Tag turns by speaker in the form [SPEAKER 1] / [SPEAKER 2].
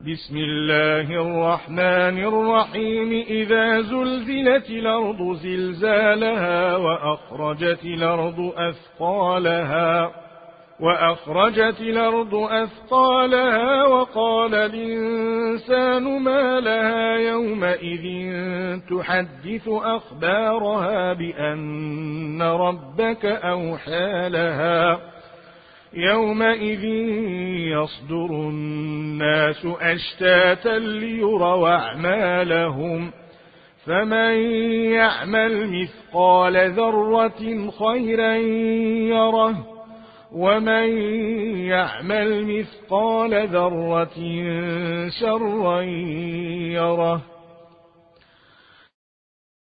[SPEAKER 1] بسم الله الرحمن الرحيم. إذا زلزلت الأرض زلزالها وأخرجت الأرض أثقالها وقال الإنسان ما لها يومئذ تحدث أخبارها بأن ربك أوحى لها يومئذ يصدر الناس أشتاتا ليروا أعمالهم فمن يعمل مثقال ذرة خيرا يره ومن يعمل مثقال ذرة شرا يره.